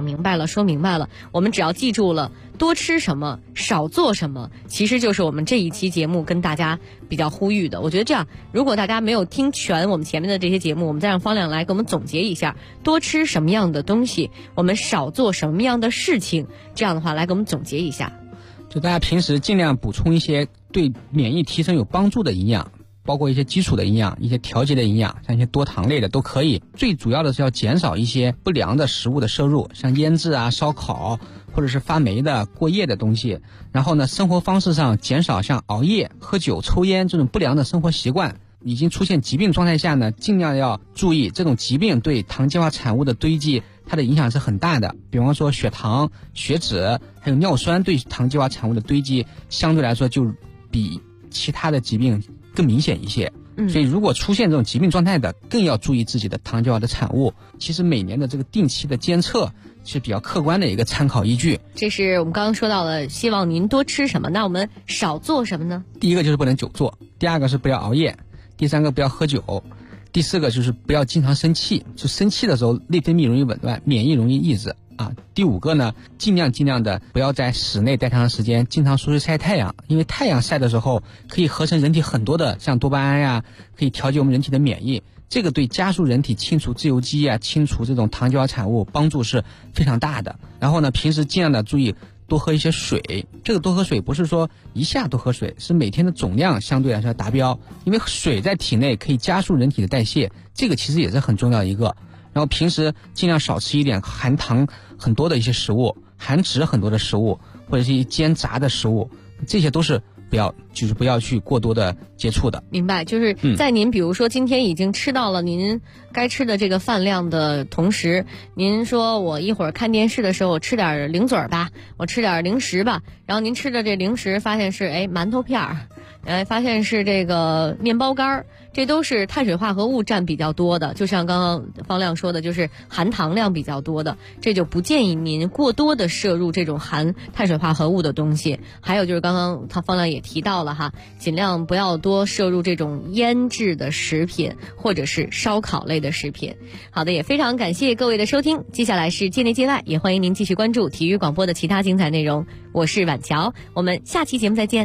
讲明白了，说明白了，我们只要记住了多吃什么少做什么，其实就是我们这一期节目跟大家比较呼吁的。我觉得这样，如果大家没有听全我们前面的这些节目，我们再让方亮来给我们总结一下，多吃什么样的东西，我们少做什么样的事情，这样的话来给我们总结一下。 就大家平时尽量补充一些对免疫提升有帮助的营养，包括一些基础的营养，一些调节的营养，像一些多糖类的都可以。最主要的是要减少一些不良的食物的摄入，像腌制啊、烧烤或者是发霉的、过夜的东西。然后呢，生活方式上减少像熬夜、喝酒、抽烟这种不良的生活习惯。已经出现疾病状态下呢，尽量要注意这种疾病对糖基化产物的堆积，它的影响是很大的。比方说血糖、血脂还有尿酸对糖基化产物的堆积，相对来说就比其他的疾病更明显一些。所以如果出现这种疾病状态的，更要注意自己的糖基化的产物。其实每年的这个定期的监测是比较客观的一个参考依据。 这是我们刚刚说到了，希望您多吃什么，那我们少做什么呢？ 第一个就是不能久坐，第二个是不要熬夜，第三个不要喝酒，第四个就是不要经常生气，就生气的时候内分泌容易紊乱，免疫容易抑制啊。第五个呢，尽量的不要在室内待长时间，经常出去晒太阳，因为太阳晒的时候可以合成人体很多的像多巴胺呀，可以调节我们人体的免疫，这个对加速人体清除自由基啊，清除这种糖基化产物帮助是非常大的。然后呢，平时尽量的注意多喝一些水，这个多喝水不是说一下多喝水，是每天的总量相对来说要达标，因为水在体内可以加速人体的代谢，这个其实也是很重要的一个。然后平时尽量少吃一点含糖很多的一些食物，含脂很多的食物，或者是一些煎炸的食物，这些都是不要去过多的接触的。 明白，就是在您比如说今天已经吃到了您该吃的这个饭量的同时，您说我一会儿看电视的时候我吃点零嘴吧，我吃点零食吧，然后您吃的这零食发现是馒头片儿，发现是这个面包干儿，这都是碳水化合物占比较多的，就像刚刚方亮说的，就是含糖量比较多的，这就不建议您过多的摄入这种含碳水化合物的东西。还有就是刚刚方亮也提到了哈，尽量不要多摄入这种腌制的食品或者是烧烤类的食品。好的，也非常感谢各位的收听，接下来是界内界外，也欢迎您继续关注体育广播的其他精彩内容。我是婉乔，我们下期节目再见。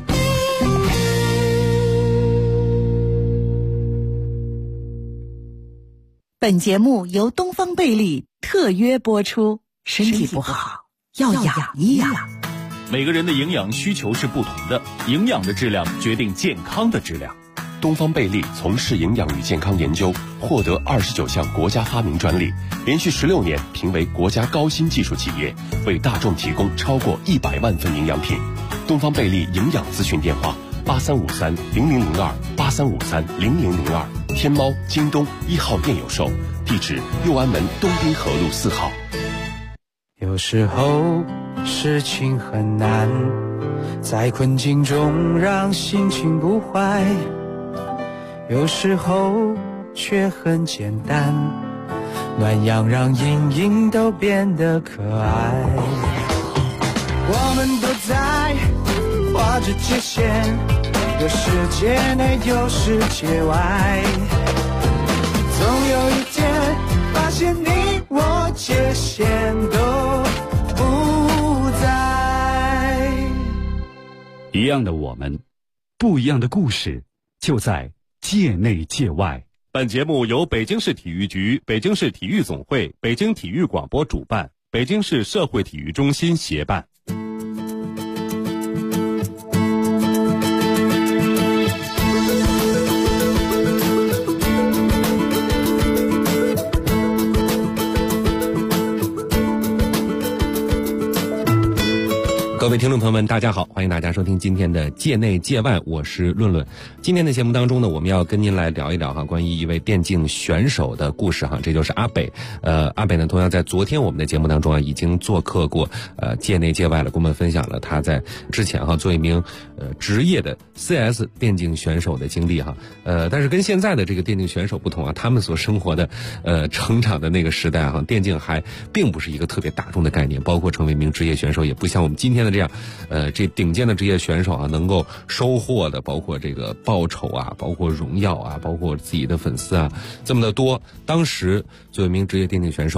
本节目由东方贝利特约播出，身体不好要养一养。 每个人的营养需求是不同的，营养的质量决定健康的质量。 东方贝利从事营养与健康研究，获得29项国家发明专利，连续16年评为国家高新技术企业，为大众提供超过100万份营养品。东方贝利营养咨询电话83530002，83530002，天猫、京东1号店有售，地址右安门东滨河路4号。 有时候事情很难，在困境中让心情不坏，有时候却很简单，暖阳让阴影都变得可爱。我们都在画着界限，有世界内有世界外，总有一天发现你我界限都不在。 一样的我们，不一样的故事，就在界内界外。 本节目由北京市体育局、北京市体育总会、北京体育广播主办，北京市社会体育中心协办。各位听众朋友们，大家好，欢迎大家收听今天的界内界外，我是论论。今天的节目当中呢，我们要跟您来聊一聊关于一位电竞选手的故事这就是阿北。阿北呢，同样在昨天我们的节目当中已经做客过界内界外了，跟我们分享了他在之前做一名职业的 CS 电竞选手的经历但是跟现在的这个电竞选手不同他们所生活的成长的那个时代电竞还并不是一个特别大众的概念，包括成为一名职业选手也不像我们今天的这样这顶尖的职业选手能够收获的包括这个报酬包括荣耀包括自己的粉丝这么的多。当时作为一名职业电竞选手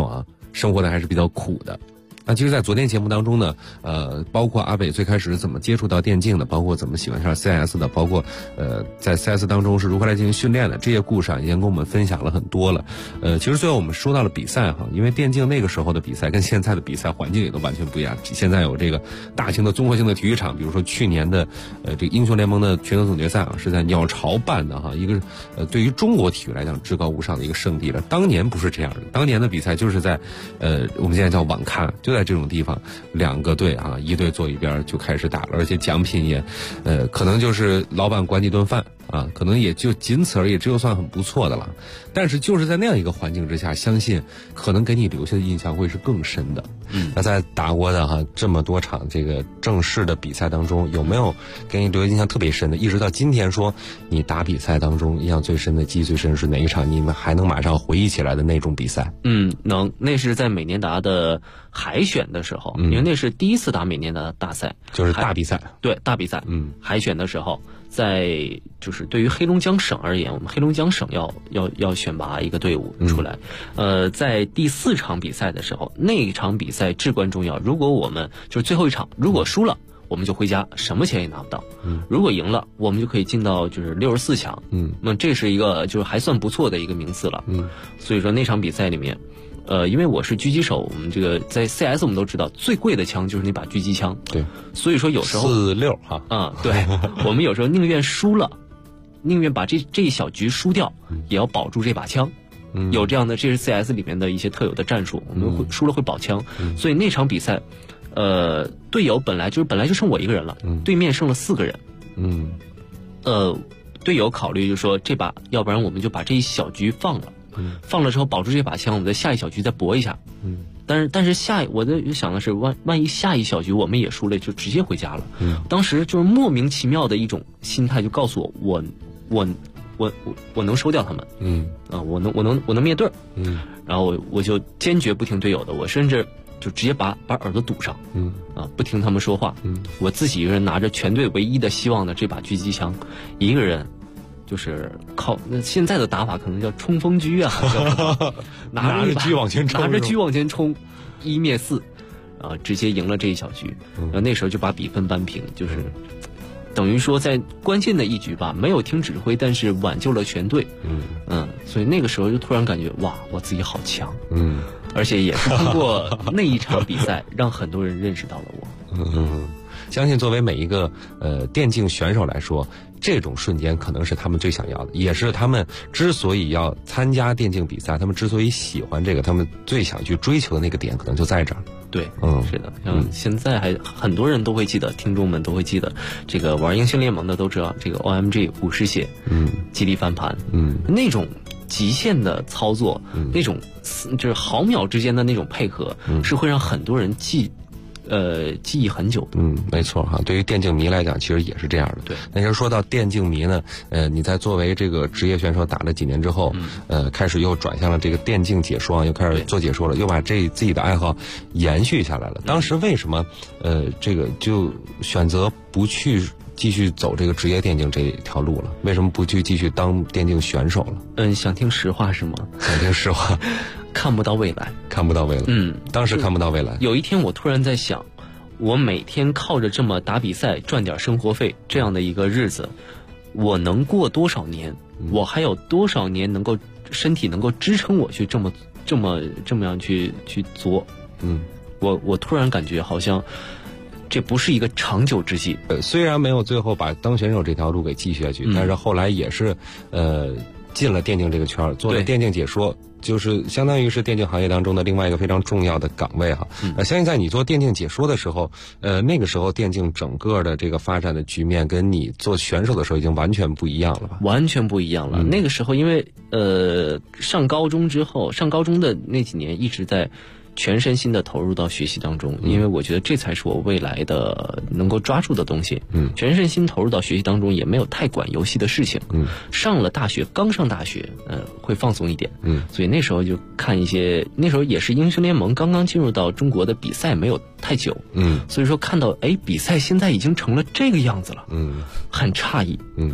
生活的还是比较苦的。那其实，在昨天节目当中呢，包括阿北最开始怎么接触到电竞的，包括怎么喜欢上 CS 的，包括在 CS 当中是如何来进行训练的，这些故事已经跟我们分享了很多了。其实最后我们说到了比赛哈，因为电竞那个时候的比赛跟现在的比赛环境也都完全不一样。现在有这个大型的综合性的体育场，比如说去年的这个英雄联盟的全球总决赛啊，是在鸟巢办的哈，一个对于中国体育来讲至高无上的一个圣地了。当年不是这样的，当年的比赛就是在我们现在叫网咖，就在这种地方，2个队啊，一队坐一边就开始打了，而且奖品也可能就是老板管几顿饭啊，可能也就仅此而已，这就算很不错的了。但是就是在那样一个环境之下，相信可能给你留下的印象会是更深的。那在打过的这么多场这个正式的比赛当中，有没有给你留下印象特别深的？一直到今天说你打比赛当中印象最深的、记忆最深是哪一场？你们还能马上回忆起来的那种比赛？ 能，那是在美年达的海选的时候，因为那是第一次打美年达的大赛， 就是大比赛。 对，大比赛。海选的时候，在就是对于黑龙江省而言，我们黑龙江省要选拔一个队伍出来。在第4场比赛的时候，那一场比赛至关重要。如果我们就是最后一场，如果输了，我们就回家，什么钱也拿不到。如果赢了，我们就可以进到就是64强。那这是一个就是还算不错的一个名次了。所以说那场比赛里面，因为我是狙击手，我们这个在 CS 我们都知道最贵的枪就是那把狙击枪。对，所以说有时候 46哈。 对，我们有时候宁愿输了，宁愿把这一小局输掉，也要保住这把枪。有这样的，这是 CS 里面的一些特有的战术，我们会输了会保枪。所以那场比赛，队友本来就剩我一个人了，对面剩了4个人。队友考虑就说这把，要不然我们就把这一小局放了。放了之后保住这把枪，我们在下一小局再搏一下。但是我在想的是，万一下一小局我们也输了，就直接回家了。当时就是莫名其妙的一种心态，就告诉我能收掉他们。我能灭队。然后我就坚决不听队友的，我甚至就直接把耳朵堵上。不听他们说话。我自己一个人拿着全队唯一的希望的这把狙击枪，一个人。就是靠那现在的打法可能叫冲锋狙啊，拿着狙往前冲，1灭4，直接赢了这一小局。那时候就把比分扳平，就是等于说在关键的一局吧，没有听指挥，但是挽救了全队。所以那个时候就突然感觉哇，我自己好强。而且也是通过那一场比赛，让很多人认识到了我。 相信作为每一个电竞选手来说，这种瞬间可能是他们最想要的，也是他们之所以要参加电竞比赛，他们之所以喜欢这个，他们最想去追求的那个点，可能就在这儿。 对，是的，像现在还很多人都会记得，听众们都会记得，这个玩英雄联盟的都知道，这个 OMG 5失血，激励翻盘，那种极限的操作，那种就是毫秒之间的那种配合，是会让很多人记忆很久的。 没错哈。对于电竞迷来讲，其实也是这样的。对。那就说到电竞迷呢，你在作为这个职业选手打了几年之后，开始又转向了这个电竞解说，又开始做解说了，又把自己的爱好延续下来了。当时为什么这个就选择不去继续走这个职业电竞这条路了？为什么不去继续当电竞选手了？ 想听实话是吗？ 想听实话。 看不到未来。 当时看不到未来。 有一天我突然在想，我每天靠着这么打比赛赚点生活费这样的一个日子，我能过多少年？我还有多少年身体能够支撑我去这么样去做？我突然感觉好像这不是一个长久之计。 虽然没有最后把当选手这条路给继续下去，但是后来也是进了电竞这个圈，做了电竞解说，就是相当于是电竞行业当中的另外一个非常重要的岗位哈。相信在你做电竞解说的时候，那个时候电竞整个的这个发展的局面跟你做选手的时候已经完全不一样了吧？ 完全不一样了。那个时候因为上高中的那几年一直在全身心的投入到学习当中，因为我觉得这才是我未来的能够抓住的东西。全身心投入到学习当中，也没有太管游戏的事情。刚上大学，会放松一点。所以那时候就看一些，那时候也是英雄联盟刚刚进入到中国的比赛没有太久。所以说看到比赛现在已经成了这个样子了，很诧异。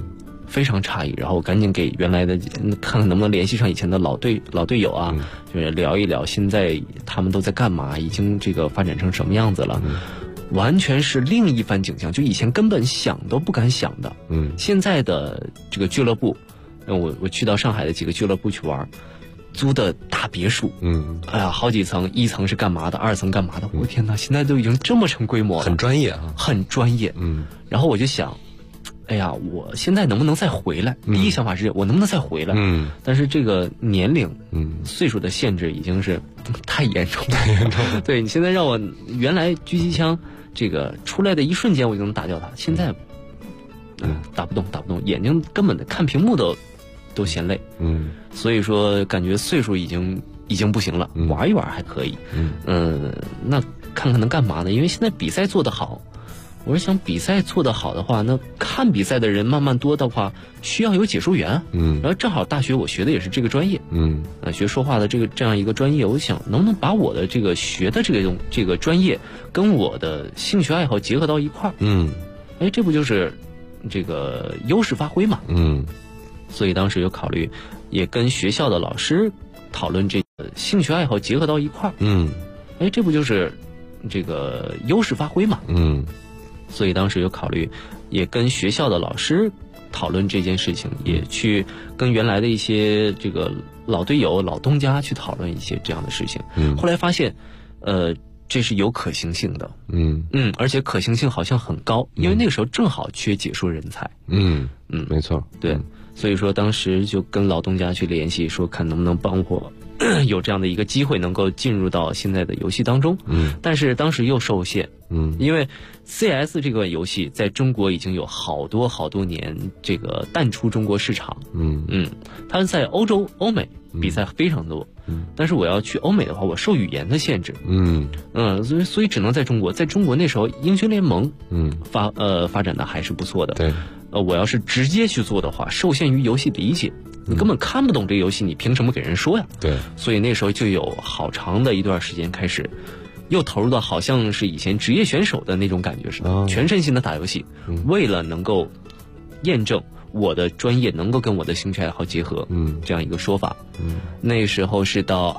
非常诧异，然后我赶紧给原来的看看能不能联系上以前的老队友啊，就是聊一聊现在他们都在干嘛，已经这个发展成什么样子了，完全是另一番景象，就以前根本想都不敢想的。现在的这个俱乐部，我去到上海的几个俱乐部去玩，租的大别墅，哎呀，好几层，一层是干嘛的，二层干嘛的，我天哪，现在都已经这么成规模了， 很专业啊， 很专业。然后我就想，哎呀，我现在能不能再回来？第一想法是我能不能再回来？但是这个年龄，岁数的限制已经是太严重了。对，你现在让我原来狙击枪这个出来的一瞬间我就能打掉它，现在打不动，眼睛根本的看屏幕都嫌累。所以说感觉岁数已经不行了，玩一玩还可以。那看看能干嘛呢？因为现在比赛做得好。我是想比赛做得好的话，那看比赛的人慢慢多的话，需要有解说员。然后正好大学我学的也是这个专业。学说话的这样一个专业，我想能不能把我的这个学的这个专业跟我的兴趣爱好结合到一块儿。这不就是这个优势发挥嘛。所以当时有考虑，也跟学校的老师讨论这个兴趣爱好结合到一块儿。这不就是这个优势发挥嘛。所以当时有考虑，也跟学校的老师讨论这件事情，也去跟原来的一些这个老队友、老东家去讨论一些这样的事情。后来发现，这是有可行性的。而且可行性好像很高，因为那个时候正好缺解说人才。 没错， 对，所以说当时就跟老东家去联系，说看能不能帮我有这样的一个机会能够进入到现在的游戏当中。但是当时又受限。因为 CS 这个游戏在中国已经有好多年这个淡出中国市场。它在欧美比赛非常多。但是我要去欧美的话，我受语言的限制。所以只能在中国。在中国那时候英雄联盟发展的还是不错的。 对。 我要是直接去做的话，受限于游戏理解，你根本看不懂这个游戏，你凭什么给人说呀？对。所以那时候就有好长的一段时间开始又投入到好像是以前职业选手的那种感觉似的，全身心的打游戏，为了能够验证我的专业能够跟我的兴趣爱好结合，这样一个说法。那时候是到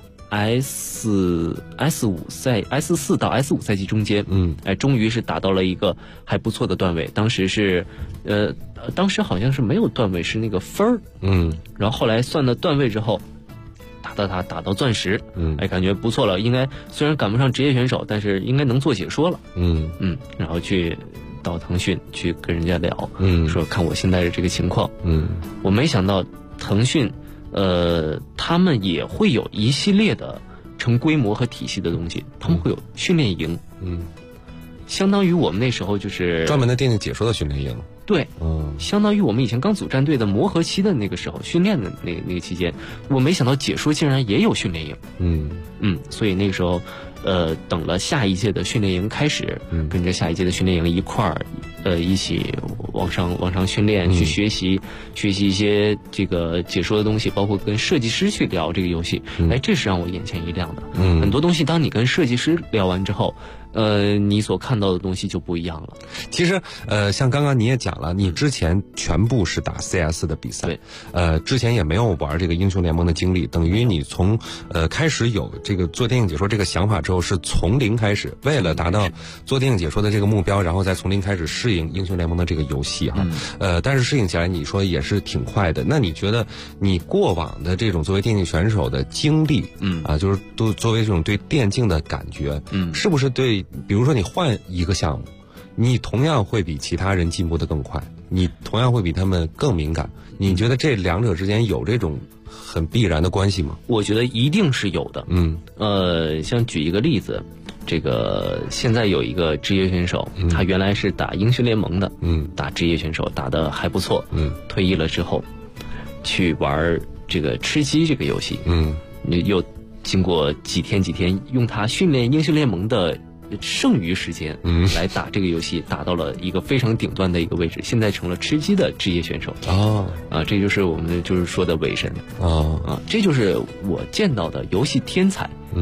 S4到 S5 赛季中间，终于是达到了一个还不错的段位。当时好像是没有段位，是那个分儿。然后后来算了段位之后，打到钻石，感觉不错了，应该虽然赶不上职业选手，但是应该能做解说了。然后去到腾讯去跟人家聊，说看我现在的这个情况。我没想到腾讯他们也会有一系列的成规模和体系的东西，他们会有训练营。相当于我们那时候就是专门的电竞解说的训练营。 对，相当于我们以前刚组战队的磨合期的那个时候训练的那个期间，我没想到解说竟然也有训练营。所以那个时候等了下一届的训练营开始，跟着下一届的训练营一块儿一起往上训练，去学习一些这个解说的东西，包括跟设计师去聊这个游戏。这是让我眼前一亮的。很多东西当你跟设计师聊完之后，你所看到的东西就不一样了。 其实像刚刚你也讲了，你之前全部是打 CS 的比赛， 对， 之前也没有玩这个英雄联盟的经历，等于你从开始有这个做电影解说这个想法之后，是从零开始，为了达到做电影解说的这个目标，然后再从零开始适应英雄联盟的这个游戏哈。但是适应起来你说也是挺快的。那你觉得你过往的这种作为电竞选手的经历，就是都作为这种对电竞的感觉，是不是对？比如说你换一个项目，你同样会比其他人进步的更快，你同样会比他们更敏感。你觉得这两者之间有这种很必然的关系吗？ 我觉得一定是有的。像举一个例子，这个现在有一个职业选手，他原来是打英雄联盟的，打职业选手打得还不错，退役了之后去玩这个吃鸡这个游戏，又经过几天用他训练英雄联盟的剩余时间来打这个游戏，打到了一个非常顶端的一个位置，现在成了吃鸡的职业选手。这就是我们就是说的伪神。这就是我见到的游戏天才。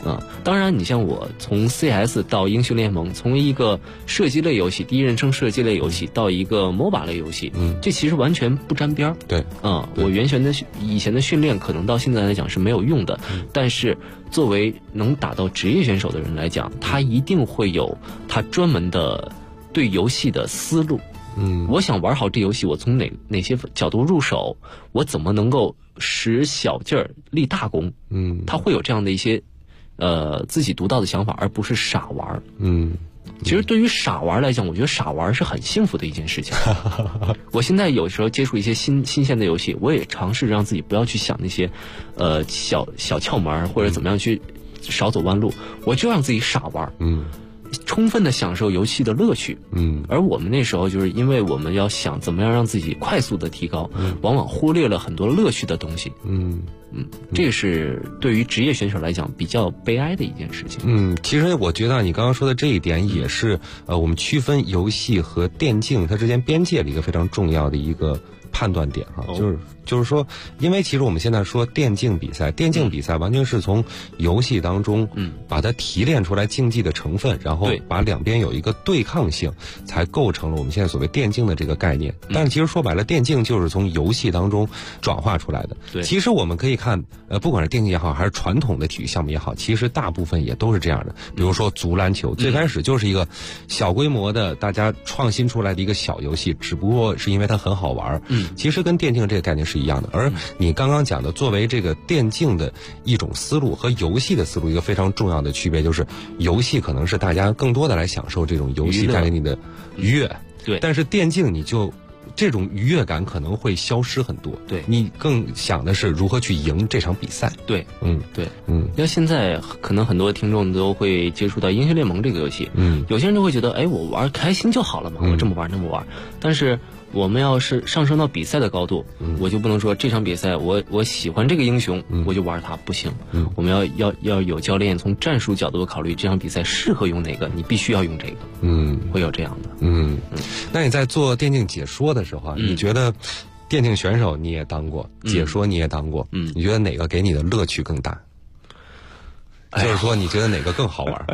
当然你像我从 CS 到英雄联盟，从一个射击类游戏、第一人称射击类游戏到一个 MOBA 类游戏，这其实完全不沾边儿。 对， 我以前的训练可能到现在来讲是没有用的，但是作为能打到职业选手的人来讲，他一定会有他专门的对游戏的思路。我想玩好这游戏，我从哪些角度入手，我怎么能够使小劲儿立大功？他会有这样的一些自己独到的想法，而不是傻玩。其实对于傻玩来讲，我觉得傻玩是很幸福的一件事情。我现在有时候接触一些新鲜的游戏，我也尝试让自己不要去想那些小窍门或者怎么样去少走弯路，我就让自己傻玩。充分的享受游戏的乐趣。而我们那时候就是因为我们要想怎么样让自己快速的提高，往往忽略了很多乐趣的东西。这是对于职业选手来讲比较悲哀的一件事情。 其实我觉得你刚刚说的这一点也是我们区分游戏和电竞它之间边界的一个非常重要的一个判断点哈，就是说，因为其实我们现在说电竞比赛完全是从游戏当中把它提炼出来竞技的成分，然后把两边有一个对抗性，才构成了我们现在所谓电竞的这个概念。但是其实说白了，电竞就是从游戏当中转化出来的。其实我们可以看，不管是电竞也好，还是传统的体育项目也好，其实大部分也都是这样的。比如说足篮球，最开始就是一个小规模的大家创新出来的一个小游戏，只不过是因为它很好玩。其实跟电竞这个概念是一样的。而你刚刚讲的，作为这个电竞的一种思路和游戏的思路，一个非常重要的区别就是，游戏可能是大家更多的来享受这种游戏带给你的愉悦，但是电竞你就这种愉悦感可能会消失很多。你更想的是如何去赢这场比赛。因为现在可能很多听众都会接触到英雄联盟这个游戏，有些人就会觉得，我玩开心就好了嘛，我这么玩那么玩，但是我们要是上升到比赛的高度，我就不能说这场比赛我喜欢这个英雄，我就玩它，不行。我们要有教练从战术角度考虑这场比赛适合用哪个，你必须要用这个。会有这样的。那你在做电竞解说的时候，你觉得电竞选手你也当过，解说你也当过，你觉得哪个给你的乐趣更大？就是说，你觉得哪个更好玩？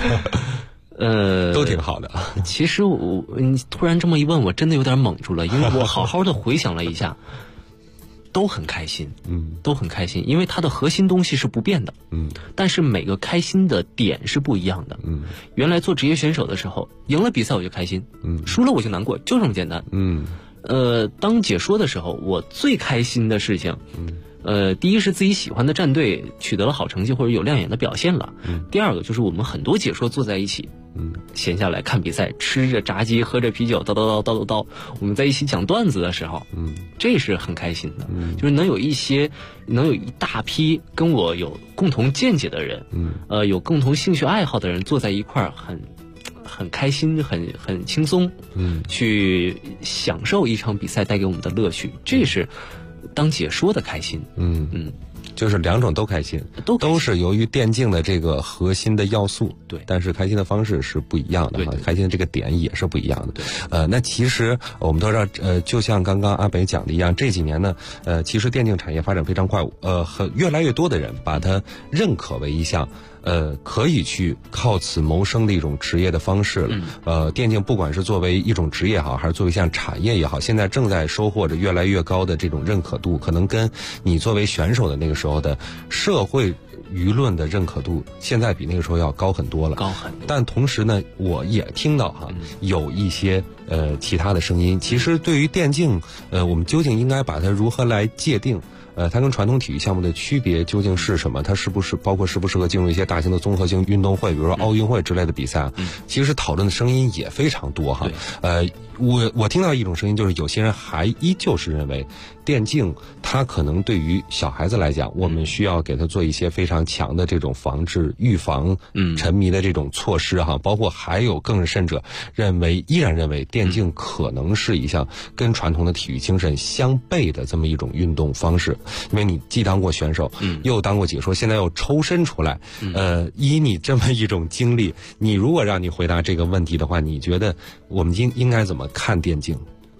都挺好的。 其实你突然这么一问，我真的有点懵住了，因为我好好的回想了一下，都很开心，都很开心，因为它的核心东西是不变的，但是每个开心的点是不一样的。原来做职业选手的时候，赢了比赛我就开心，输了我就难过，就这么简单。当解说的时候，我最开心的事情，第一是自己喜欢的战队取得了好成绩或者有亮眼的表现了，第二个就是我们很多解说坐在一起，闲下来看比赛，吃着炸鸡，喝着啤酒，叨，我们在一起讲段子的时候，这是很开心的。就是能有一大批跟我有共同见解的人，有共同兴趣爱好的人坐在一块儿，很开心，很轻松，去享受一场比赛带给我们的乐趣，这是当解说的开心。 就是两种都开心，都是由于电竞的这个核心的要素，但是开心的方式是不一样的，开心的这个点也是不一样的。那其实我们都知道，就像刚刚阿北讲的一样，这几年呢，其实电竞产业发展非常快，越来越多的人把它认可为一项可以去靠此谋生的一种职业的方式了。电竞不管是作为一种职业也好，还是作为一项产业也好，现在正在收获着越来越高的这种认可度，可能跟你作为选手的那个时候的社会舆论的认可度，现在比那个时候要高很多了。但同时呢，我也听到有一些其他的声音。其实对于电竞，我们究竟应该把它如何来界定？它跟传统体育项目的区别究竟是什么？它是不是包括适不适合进入一些大型的综合性运动会，比如说奥运会之类的比赛？其实讨论的声音也非常多哈。我听到一种声音，就是有些人还依旧是认为电竞它可能对于小孩子来讲，我们需要给他做一些非常强的这种防治、预防沉迷的这种措施哈。包括还有更甚者依然认为电竞可能是一项跟传统的体育精神相悖的这么一种运动方式。因为你既当过选手，又当过解说，现在又抽身出来，以你这么一种经历，你如果让你回答这个问题的话，你觉得我们应该怎么看电竞？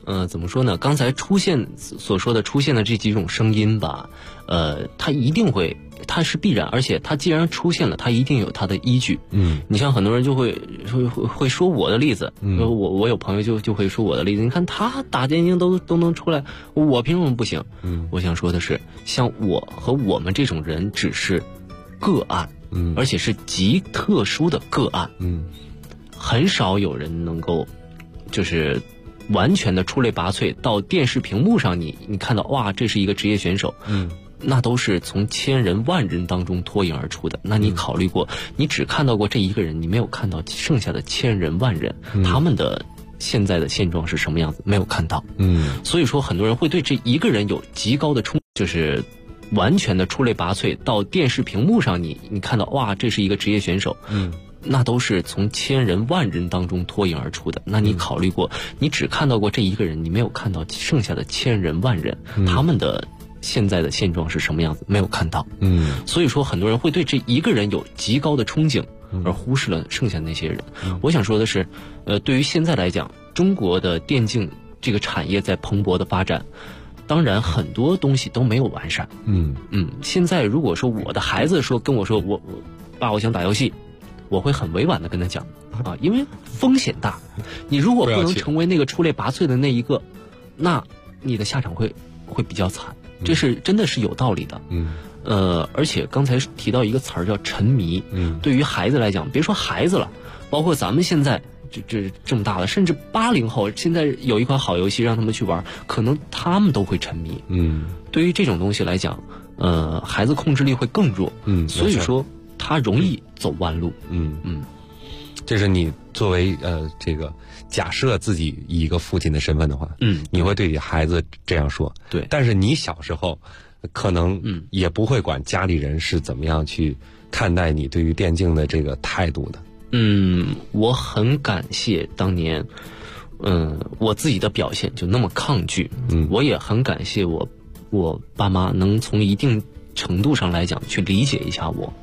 怎么说呢？刚才所说的出现的这几种声音吧，它一定会，它是必然，而且它既然出现了，它一定有它的依据。你像很多人就会说我的例子，我有朋友就会说我的例子，你看他打电竞都能出来，我凭什么不行？我想说的是，像我和我们这种人只是个案，而且是极特殊的个案，很少有人能够就是完全的出类拔萃，到电视屏幕上你看到哇，这是一个职业选手，那都是从千人万人当中脱颖而出的。那你考虑过，你只看到过这一个人，你没有看到剩下的千人万人，他们的现在的现状是什么样子，没有看到。所以说很多人会对这一个人有极高的就是完全的出类拔萃，到电视屏幕上你看到哇，这是一个职业选手，那都是从千人万人当中脱颖而出的。那你考虑过，你只看到过这一个人，你没有看到剩下的千人万人，他们的现在的现状是什么样子，没有看到。所以说很多人会对这一个人有极高的憧憬，而忽视了剩下那些人。我想说的是，对于现在来讲，中国的电竞这个产业在蓬勃的发展，当然很多东西都没有完善。现在如果说我的孩子跟我说爸，我想打游戏，我会很委婉的跟他讲啊，因为风险大，你如果不能成为那个出类拔萃的那一个，那你的下场会比较惨，这是真的是有道理的。而且刚才提到一个词儿叫沉迷，对于孩子来讲，别说孩子了，包括咱们现在这么大了，甚至80后，现在有一款好游戏让他们去玩，可能他们都会沉迷。对于这种东西来讲，孩子控制力会更弱，所以说他容易走弯路。 这是你作为这个假设自己以一个父亲的身份的话，你会对你孩子这样说。 对， 但是你小时候可能也不会管家里人是怎么样去看待你对于电竞的这个态度的。 我很感谢当年我自己的表现就那么抗拒，我也很感谢我爸妈能从一定程度上来讲去理解一下我。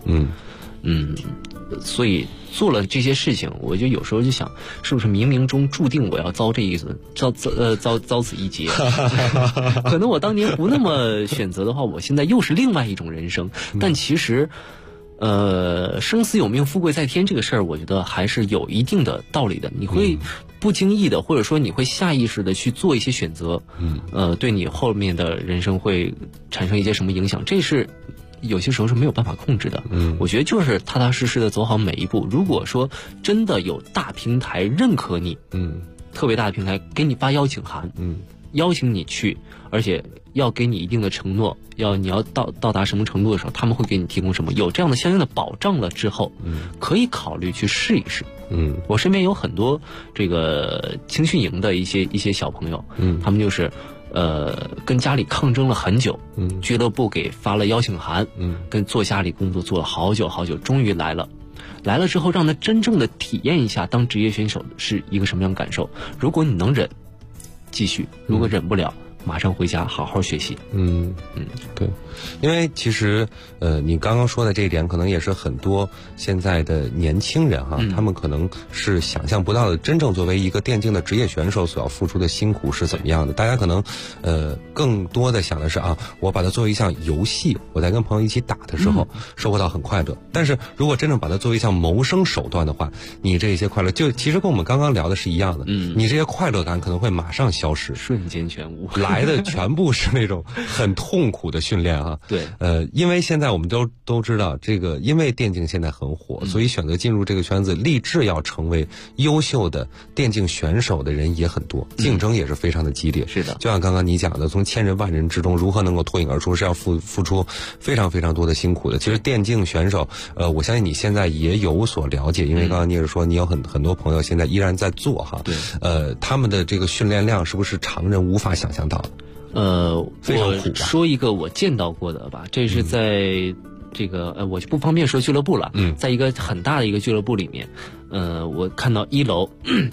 所以做了这些事情，我就有时候就想，是不是冥冥中注定我要遭这一遭此一劫？可能我当年不那么选择的话，我现在又是另外一种人生。但其实，生死有命，富贵在天这个事儿，我觉得还是有一定的道理的。你会不经意的，或者说你会下意识的去做一些选择，对你后面的人生会产生一些什么影响？这是有些时候是没有办法控制的。我觉得就是踏踏实实的走好每一步。如果说真的有大平台认可你，特别大的平台给你发邀请函，邀请你去，而且要给你一定的承诺，你要到达什么程度的时候，他们会给你提供什么，有这样的相应的保障了之后，可以考虑去试一试。我身边有很多这个青训营的一些小朋友，他们就是跟家里抗争了很久，俱乐部给发了邀请函，跟做家里工作做了好久好久，终于来了之后，让他真正的体验一下当职业选手是一个什么样的感受。如果你能忍，继续；如果忍不了，马上回家好好学习。 对，因为其实你刚刚说的这一点，可能也是很多现在的年轻人哈，他们可能是想象不到的，真正作为一个电竞的职业选手所要付出的辛苦是怎么样的。大家可能更多的想的是我把它作为一项游戏，我在跟朋友一起打的时候收获到很快乐。但是如果真正把它作为一项谋生手段的话，你这些快乐就其实跟我们刚刚聊的是一样的，你这些快乐感可能会马上消失， 瞬间全无， 来的全部是那种很痛苦的训练哈。 对， 因为现在我们都知道这个，因为电竞现在很火，所以选择进入这个圈子，立志要成为优秀的电竞选手的人也很多，竞争也是非常的激烈。 是的， 就像刚刚你讲的，从千人万人之中如何能够脱颖而出，是要付出非常非常多的辛苦的。其实电竞选手，我相信你现在也有所了解，因为刚刚你也是说你有很多朋友现在依然在做哈。 对， 他们的这个训练量是不是常人无法想象到的？ 我说一个我见到过的吧，这是在这个我就不方便说俱乐部了。在一个很大的一个俱乐部里面，我看到1楼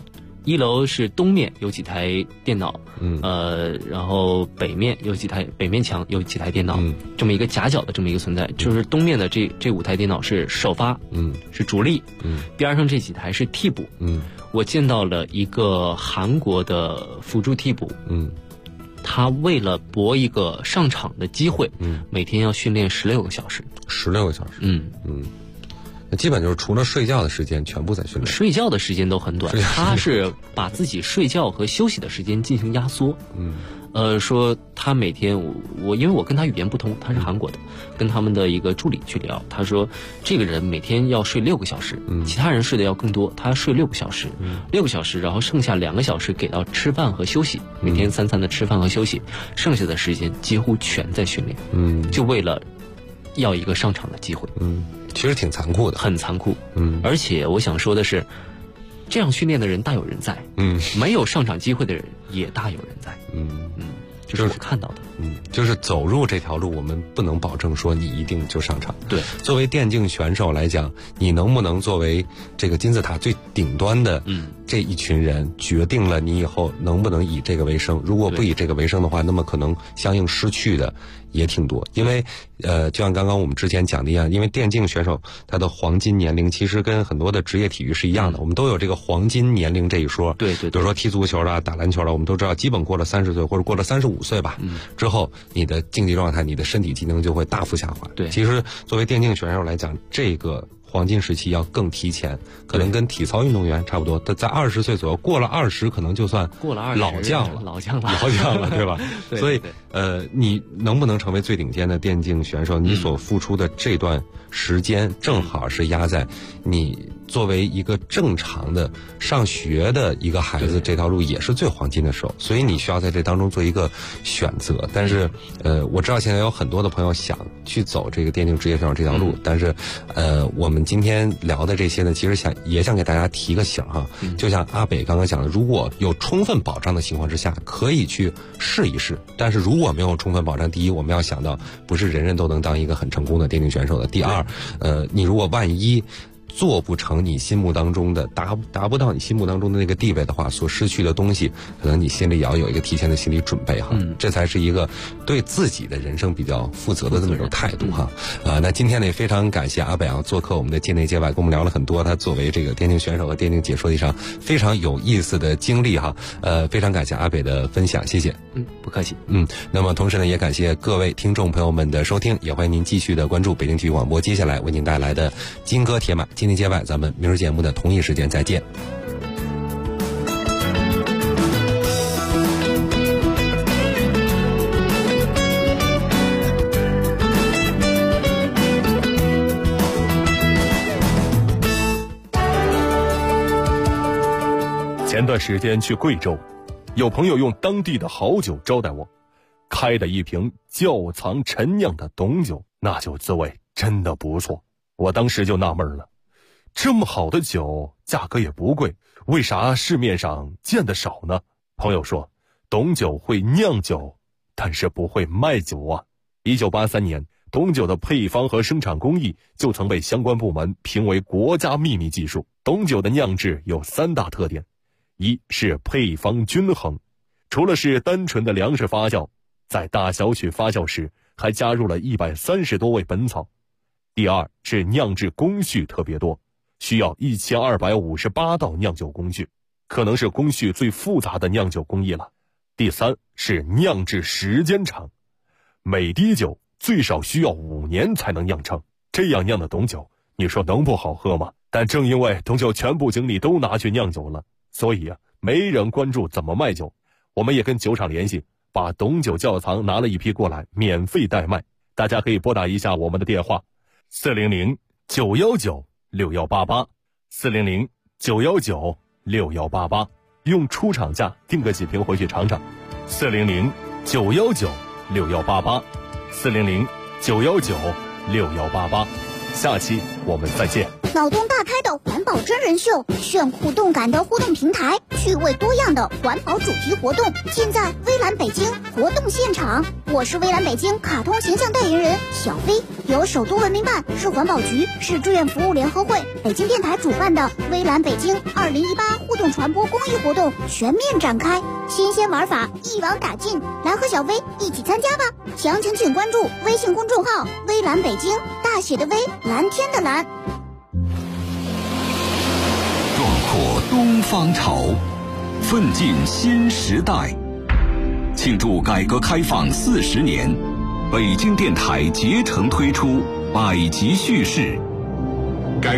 1楼是东面有几台电脑，然后北面有几台，北面墙有几台电脑，这么一个夹角的这么一个存在。就是东面的这5台电脑是首发，是主力，边上这几台是替补。我见到了一个韩国的辅助替补，他为了搏一个上场的机会，每天要训练16个小时。 16个小时，基本就是除了睡觉的时间全部在训练， 睡觉的时间都很短，他是把自己睡觉和休息的时间进行压缩。说他每天因为我跟他语言不通，他是韩国的，跟他们的一个助理去聊，他说这个人每天要睡6个小时，其他人睡的要更多，他睡6个小时，6个小时，然后剩下2个小时给到吃饭和休息，每天3餐的吃饭和休息，剩下的时间几乎全在训练，就为了要一个上场的机会。 其实挺残酷的， 很残酷。而且我想说的是，这样训练的人大有人在，没有上场机会的人也大有人在。这是我看到的。 就是走入这条路，我们不能保证说你一定就上场。 对， 作为电竞选手来讲，你能不能作为这个金字塔最顶端的这一群人，决定了你以后能不能以这个为生。如果不以这个为生的话，那么可能相应失去的也挺多。因为就像刚刚我们之前讲的一样，因为电竞选手他的黄金年龄其实跟很多的职业体育是一样的，我们都有这个黄金年龄这一说。 对， 比如说踢足球啦、打篮球啦，我们都知道基本过了30岁或者过了35岁吧，之后你的竞技状态、你的身体机能就会大幅下滑。 对， 其实作为电竞选手来讲，这个黄金时期要更提前，可能跟体操运动员差不多。他在20岁左右，过了20，可能就算过了20 老将了， 老将了， 对吧？ 对， 所以你能不能成为最顶尖的电竞选手？你所付出的这段时间，正好是压在你作为一个正常的上学的一个孩子，这条路也是最黄金的时候。所以你需要在这当中做一个选择。但是我知道现在有很多的朋友想去走这个电竞职业选手这条路，但是我们今天聊的这些呢，其实也想给大家提个醒哈。就像阿北刚刚讲的，如果有充分保障的情况之下，可以去试一试。但是如果没有充分保障，第一，我们要想到不是人人都能当一个很成功的电竞选手的。第二，你如果万一做不成你心目当中的达不到你心目当中的那个地位的话，所失去的东西，可能你心里也要有一个提前的心理准备哈。这才是一个对自己的人生比较负责的这么一种态度哈。那今天呢，也非常感谢阿北做客我们的界内界外，跟我们聊了很多他作为这个电竞选手和电竞解说上非常有意思的经历哈。非常感谢阿北的分享，谢谢。 不客气。 那么同时呢，也感谢各位听众朋友们的收听，也欢迎您继续的关注北京体育广播接下来为您带来的金戈铁马界内界外，咱们明日节目的同一时间再见。 前段时间去贵州，有朋友用当地的好酒招待我，开的一瓶窖藏陈酿的董酒，那酒滋味真的不错。我当时就纳闷了，这么好的酒，价格也不贵，为啥市面上见得少呢？朋友说，董酒会酿酒，但是不会卖酒啊。1983年，董酒的配方和生产工艺就曾被相关部门评为国家秘密技术。董酒的酿制有3大特点，一是配方均衡，除了是单纯的粮食发酵，在大小曲发酵时还加入了130多味本草。第二是酿制工序特别多，需要1258道酿酒工序，可能是工序最复杂的酿酒工艺了。第三是酿制时间长，每滴酒最少需要5年才能酿成，这样酿的董酒，你说能不好喝吗？但正因为董酒全部精力都拿去酿酒了，所以没人关注怎么卖酒。我们也跟酒厂联系，把董酒窖藏拿了一批过来，免费代卖。大家可以拨打一下我们的电话400-919-6188 400-919-6188，用出厂价订个几瓶回去尝尝。400-919-6188 400-919-6188，下期我们再见。 脑洞大开的环保真人秀，炫酷动感的互动平台，趣味多样的环保主题活动，尽在微蓝北京活动现场。我是微蓝北京卡通形象代言人小飞，由首都文明办、市环保局、市志愿服务联合会、北京电台主办的微蓝北京2018互动传播公益活动全面展开，新鲜玩法一网打尽，来和小飞一起参加吧！详情请关注微信公众号微蓝北京，大写的微，蓝天的蓝。 壮阔东方潮，奋进新时代。庆祝改革开放40年，北京电台竭诚推出百集叙事